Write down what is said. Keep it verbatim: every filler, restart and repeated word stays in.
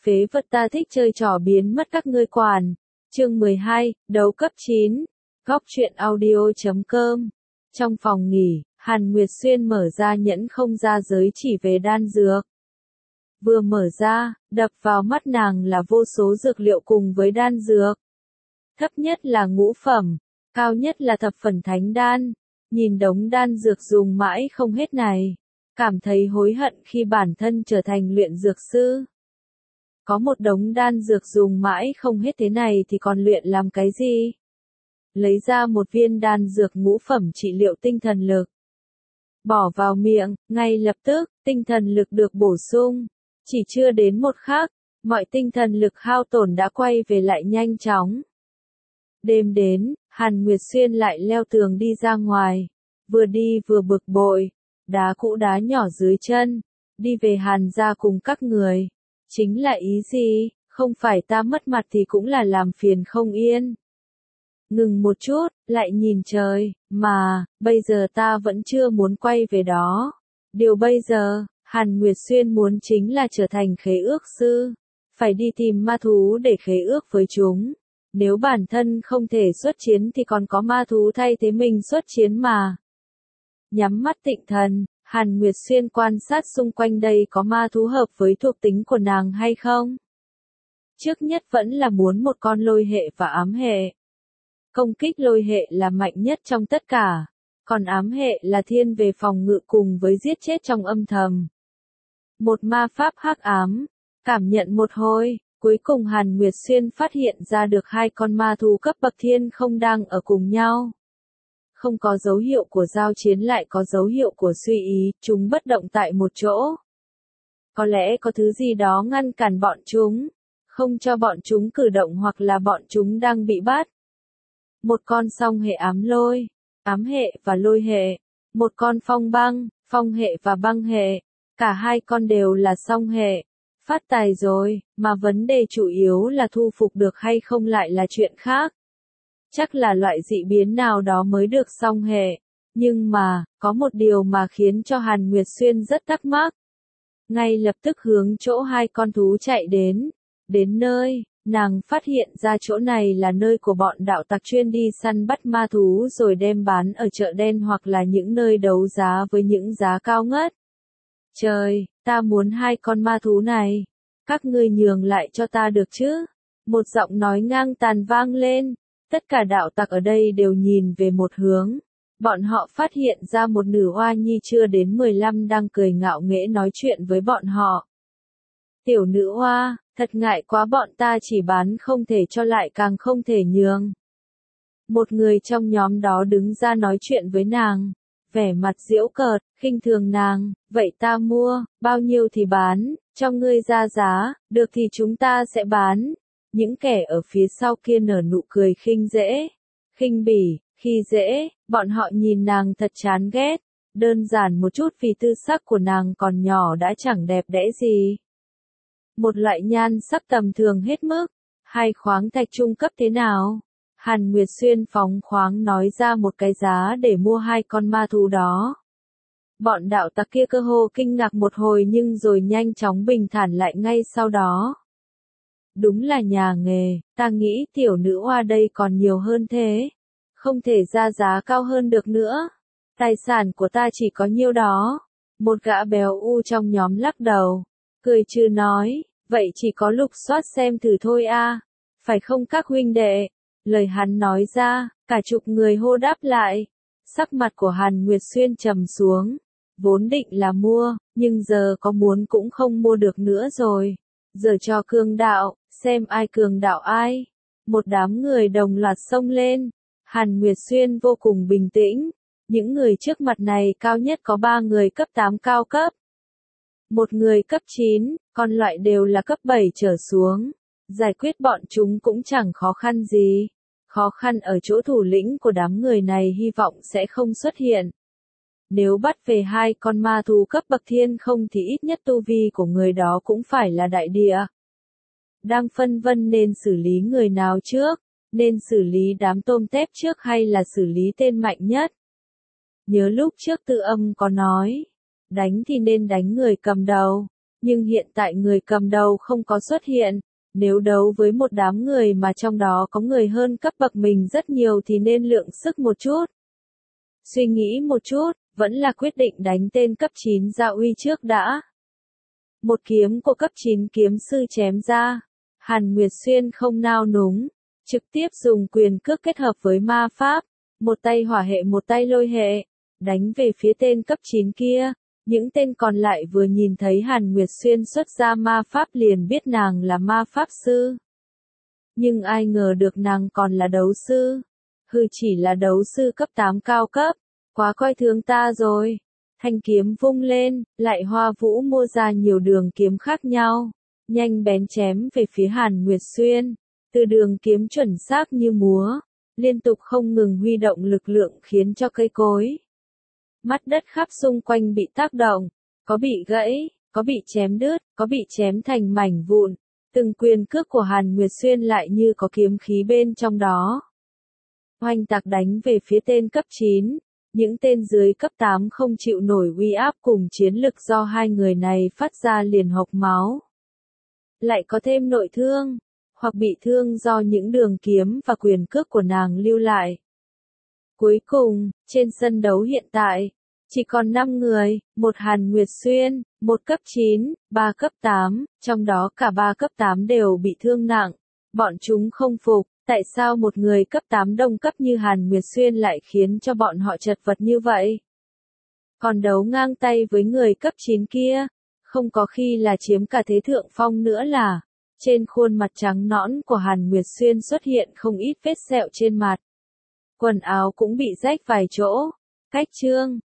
phế vật ta thích chơi trò biến mất các ngươi quản. Chương mười hai, đấu cấp chín. Góc truyện audio chấm com. Trong phòng nghỉ, Hàn Nguyệt Xuyên mở ra nhẫn không ra giới chỉ về đan dược. Vừa mở ra, đập vào mắt nàng là vô số dược liệu cùng với đan dược. Thấp nhất là ngũ phẩm, cao nhất là thập phần thánh đan. Nhìn đống đan dược dùng mãi không hết này, cảm thấy hối hận khi bản thân trở thành luyện dược sư. Có một đống đan dược dùng mãi không hết thế này thì còn luyện làm cái gì? Lấy ra một viên đan dược ngũ phẩm trị liệu tinh thần lực. Bỏ vào miệng, ngay lập tức, tinh thần lực được bổ sung. Chỉ chưa đến một khắc, mọi tinh thần lực hao tổn đã quay về lại nhanh chóng. Đêm đến, Hàn Nguyệt Xuyên lại leo tường đi ra ngoài. Vừa đi vừa bực bội, đá cũ đá nhỏ dưới chân. Đi về Hàn gia cùng các người. Chính là ý gì, không phải ta mất mặt thì cũng là làm phiền không yên. Ngừng một chút, lại nhìn trời, mà, bây giờ ta vẫn chưa muốn quay về đó. Điều bây giờ, Hàn Nguyệt Xuyên muốn chính là trở thành khế ước sư. Phải đi tìm ma thú để khế ước với chúng. Nếu bản thân không thể xuất chiến thì còn có ma thú thay thế mình xuất chiến mà. Nhắm mắt tịnh thần, Hàn Nguyệt Xuyên quan sát xung quanh đây có ma thú hợp với thuộc tính của nàng hay không. Trước nhất vẫn là muốn một con lôi hệ và ám hệ. Công kích lôi hệ là mạnh nhất trong tất cả, còn ám hệ là thiên về phòng ngự cùng với giết chết trong âm thầm. Một ma pháp hắc ám, cảm nhận một hồi, cuối cùng Hàn Nguyệt Xuyên phát hiện ra được hai con ma thú cấp bậc thiên không đang ở cùng nhau. Không có dấu hiệu của giao chiến lại có dấu hiệu của suy ý, chúng bất động tại một chỗ. Có lẽ có thứ gì đó ngăn cản bọn chúng, không cho bọn chúng cử động hoặc là bọn chúng đang bị bắt. Một con song hệ ám lôi, ám hệ và lôi hệ. Một con phong băng, phong hệ và băng hệ. Cả hai con đều là song hệ. Phát tài rồi, mà vấn đề chủ yếu là thu phục được hay không lại là chuyện khác. Chắc là loại dị biến nào đó mới được song hệ. Nhưng mà, có một điều mà khiến cho Hàn Nguyệt Xuyên rất thắc mắc. Ngay lập tức hướng chỗ hai con thú chạy đến. Đến nơi, nàng phát hiện ra chỗ này là nơi của bọn đạo tặc chuyên đi săn bắt ma thú rồi đem bán ở chợ đen hoặc là những nơi đấu giá với những giá cao ngất. Trời, ta muốn hai con ma thú này. Các ngươi nhường lại cho ta được chứ? Một giọng nói ngang tàn vang lên. Tất cả đạo tặc ở đây đều nhìn về một hướng. Bọn họ phát hiện ra một nữ oa nhi chưa đến mười lăm đang cười ngạo nghễ nói chuyện với bọn họ. Tiểu nữ oa, thật ngại quá bọn ta chỉ bán không thể cho lại càng không thể nhường. Một người trong nhóm đó đứng ra nói chuyện với nàng. Vẻ mặt giễu cợt, khinh thường nàng, vậy ta mua, bao nhiêu thì bán, cho ngươi ra giá, được thì chúng ta sẽ bán. Những kẻ ở phía sau kia nở nụ cười khinh dễ, khinh bỉ, khi dễ, bọn họ nhìn nàng thật chán ghét, đơn giản một chút vì tư sắc của nàng còn nhỏ đã chẳng đẹp đẽ gì. Một loại nhan sắc tầm thường hết mức, hai khoáng thạch trung cấp thế nào? Hàn Nguyệt Xuyên phóng khoáng nói ra một cái giá để mua hai con ma thú đó. Bọn đạo tặc kia cơ hồ kinh ngạc một hồi nhưng rồi nhanh chóng bình thản lại ngay sau đó. Đúng là nhà nghề, ta nghĩ tiểu nữ oa đây còn nhiều hơn thế. Không thể ra giá cao hơn được nữa. Tài sản của ta chỉ có nhiêu đó. Một gã béo u trong nhóm lắc đầu. Cười trừ nói, vậy chỉ có lục soát xem thử thôi a, phải không các huynh đệ? Lời hắn nói ra, cả chục người hô đáp lại. Sắc mặt của Hàn Nguyệt Xuyên trầm xuống. Vốn định là mua, nhưng giờ có muốn cũng không mua được nữa rồi. Giờ cho cường đạo, xem ai cường đạo ai. Một đám người đồng loạt xông lên. Hàn Nguyệt Xuyên vô cùng bình tĩnh. Những người trước mặt này cao nhất có ba người cấp tám cao cấp. Một người cấp chín, còn loại đều là cấp bảy trở xuống. Giải quyết bọn chúng cũng chẳng khó khăn gì. Khó khăn ở chỗ thủ lĩnh của đám người này hy vọng sẽ không xuất hiện. Nếu bắt về hai con ma thú cấp bậc thiên không thì ít nhất tu vi của người đó cũng phải là đại địa. Đang phân vân nên xử lý người nào trước, nên xử lý đám tôm tép trước hay là xử lý tên mạnh nhất. Nhớ lúc trước Tư Âm có nói, đánh thì nên đánh người cầm đầu, Nhưng hiện tại người cầm đầu không có xuất hiện, nếu đấu với một đám người mà trong đó có người hơn cấp bậc mình rất nhiều thì nên lượng sức một chút. Suy nghĩ một chút, vẫn là quyết định đánh tên cấp chín Gia Uy trước đã. Một kiếm của cấp chín kiếm sư chém ra, Hàn Nguyệt Xuyên không nao núng, trực tiếp dùng quyền cước kết hợp với ma pháp, một tay hỏa hệ một tay lôi hệ, đánh về phía tên cấp chín kia. Những tên còn lại vừa nhìn thấy Hàn Nguyệt Xuyên xuất ra ma pháp liền biết nàng là ma pháp sư. Nhưng ai ngờ được nàng còn là đấu sư. Hừ, chỉ là đấu sư cấp tám cao cấp, quá coi thường ta rồi. Thanh kiếm vung lên, lại hoa vũ mua ra nhiều đường kiếm khác nhau, nhanh bén chém về phía Hàn Nguyệt Xuyên. Từ đường kiếm chuẩn xác như múa, liên tục không ngừng huy động lực lượng khiến cho cây cối, mắt đất khắp xung quanh bị tác động, có bị gãy, có bị chém đứt, có bị chém thành mảnh vụn. Từng quyền cước của Hàn Nguyệt Xuyên lại như có kiếm khí bên trong đó. Oanh tạc đánh về phía tên cấp chín, những tên dưới cấp tám không chịu nổi uy áp cùng chiến lực do hai người này phát ra liền hộc máu. Lại có thêm nội thương, hoặc bị thương do những đường kiếm và quyền cước của nàng lưu lại. Cuối cùng, trên sân đấu hiện tại, chỉ còn năm người, một Hàn Nguyệt Xuyên, một cấp chín, ba cấp tám, trong đó cả ba cấp tám đều bị thương nặng. Bọn chúng không phục, tại sao một người cấp tám đồng cấp như Hàn Nguyệt Xuyên lại khiến cho bọn họ chật vật như vậy? Còn đấu ngang tay với người cấp chín kia, không có khi là chiếm cả thế thượng phong nữa là. Trên khuôn mặt trắng nõn của Hàn Nguyệt Xuyên xuất hiện không ít vết sẹo trên mặt. Quần áo cũng bị rách vài chỗ. Cách chương